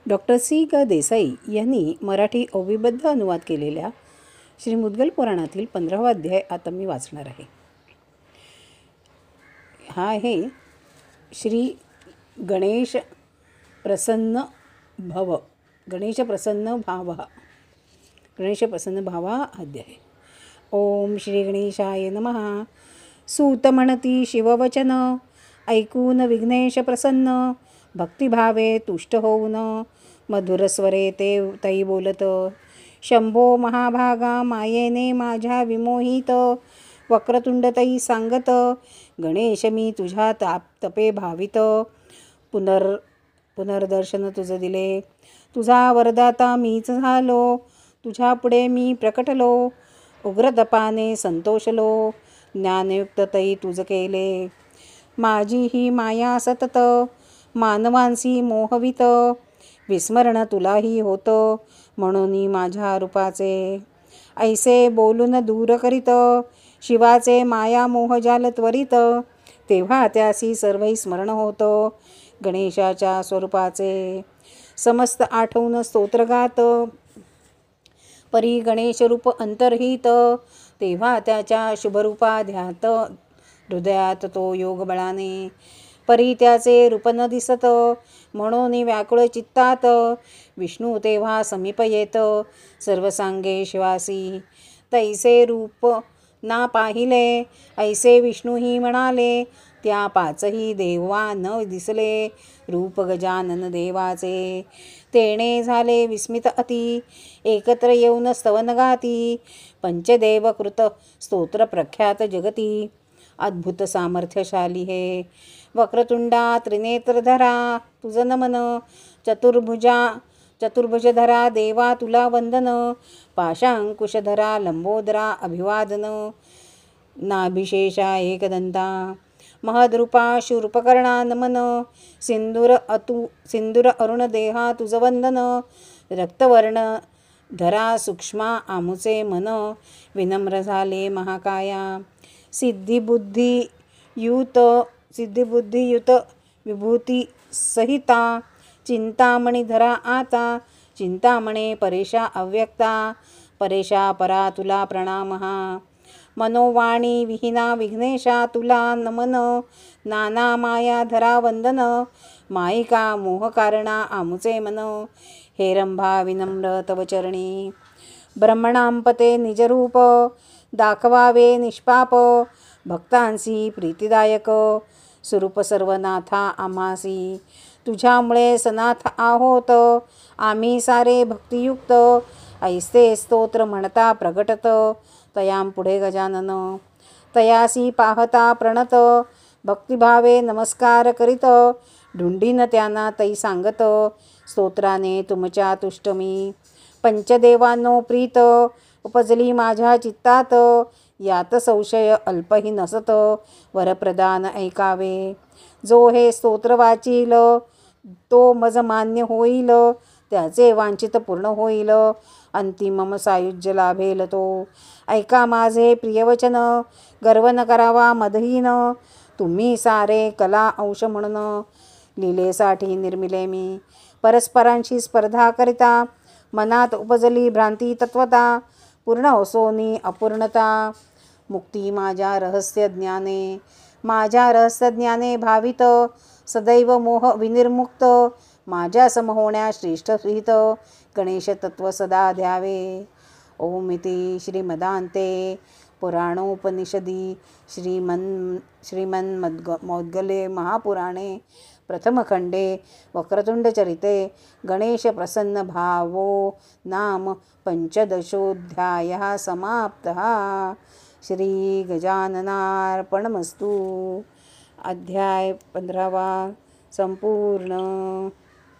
Doctor C. Desai यांनी मराठी अविबद्ध अनुवाद केलेल्या श्री मुद्गल पुराणातील 15वा अध्याय आता मी वाचणार आहे. हा आहे श्री गणेश प्रसन्न भव गणेश प्रसन्न भावा अध्याय. ओम श्री गणेशाय नमः. सूत म्हणती शिववचन, ऐकून विघ्नेश प्रसन्न, भक्तिभावे तुष्ट होऊन, मधुरस्वरे ते तई बोलत. शंभो महाभागा मायेने माझ्या विमोहित, वक्रतुंड तई सांगत, गणेश मी तुझ्या तपे भावित. पुनर्दर्शन तुझ दिले, तुझा वरदाता मीच झालो, तुझ्या पुढे मी प्रकटलो, उग्रतपाने संतोषलो, ज्ञानयुक्त तई तुझ केले. माझी ही माया सतत, मानवांसी मोहवित, विस्मरण तुलाही होतं, म्हणून माझ्या रूपाचे. ऐसे बोलून दूर करीत, शिवाचे माया मोहजाल त्वरित, तेव्हा त्यासी सर्वही स्मरण होतं, गणेशाच्या स्वरूपाचे. समस्त आठवून स्तोत्रगात, परी गणेश रूप अंतर्हित, तेव्हा त्याच्या शुभरूपा ध्यात, हृदयात तो योग बळाने. परी त्याचे रूप न दिसत, म्हणून व्याकुळ चित्तात, विष्णू तेव्हा समीप येत, सर्व सांगे शिवासी. तैसे रूप ना पाहिले, ऐसे विष्णूही म्हणाले, त्या पाचही देवा न दिसले, रूप गजानन देवाचे. तेणे झाले विस्मित अति, एकत्र येऊन स्तवन गाती, पंचदेव कृत स्तोत्र प्रख्यात जगती. अद्भुत सामर्थ्यशाली हे वक्रतुंडा त्रिनेत्रधरा, तुझ नमन. चतुर्भुजधरा देवा तुला वंदन, पाशांकुशधरा लंबोदरा अभिवादन. नाभिशेषा एकदंता, महद्रूपा शूर्पकर्णा नमन. सिंदूर अरुण देहा तुझ वंदन, रक्तवर्ण धरा सूक्ष्मा आमुचे मन, विनम्र झाले महाकाया. सिद्धिबुद्धियुत विभूती सहिता, चिंतामणी धरा आता, चिंतामणे परेशा अव्यक्ता, परेशा परा तुला प्रणामहा. मनोवाणी विहीना विघ्नेशा तुला नमन, नाना माया धरा वंदन, मायिका मोहकारणा आमुचे मन. हेरंभा विनम्र तव चरणी, ब्रह्मणांपते निजरूप, दाखवावे निष्पाप, भक्तांसी प्रीतिदायक. स्वरूप सर्वनाथा आम्हासी, तुझ्यामुळे सनाथ आहोत, आम्ही सारे भक्तियुक्त. ऐसे स्तोत्र म्हणता प्रगटत, तयांपुढे गजानन. तयासी पाहता प्रणत, भक्तिभावे नमस्कार करीत, ढुंडीन त्यांना तई सांगत, स्तोत्राने तुमच्या तुष्टमी. पंचदेवांनो प्रीत, उपजली माझ्या चित्तात, यात संशय अल्पही नसत, वरप्रदान ऐकावे. जो हे स्तोत्र वाचील, तो मज मान्य होईल, त्याचे वांछित पूर्ण होईल, अंतिमम सायुज्य लाभेल तो. ऐका माझे प्रियवचन, गर्व न करावा मदहीन, तुम्ही सारे कला अंश म्हणून. लीलेसाठी निर्मिले मी, परस्परांशी स्पर्धा करिता, मनात उपजली भ्रांती तत्वता, पूर्ण असोनी अपूर्णता. मुक्ती माझ्या रहस्य ज्ञाने भावित, सदैव मोह विनिर्मुक्त, माझ्या सम होण्या श्रेष्ठ हित, गणेश तत्व सदा ध्यावे. ओम इति श्रीमदान्ते पुराणोपनिषदी श्रीमन्मौद्गले महापुराणे प्रथमखण्डे वक्रतुण्डचरिते गणेश प्रसन्न भावो नाम पंचदशोऽध्यायः समाप्तः. श्री गजाननार्पणमस्तु. अध्याय 15वा संपूर्ण.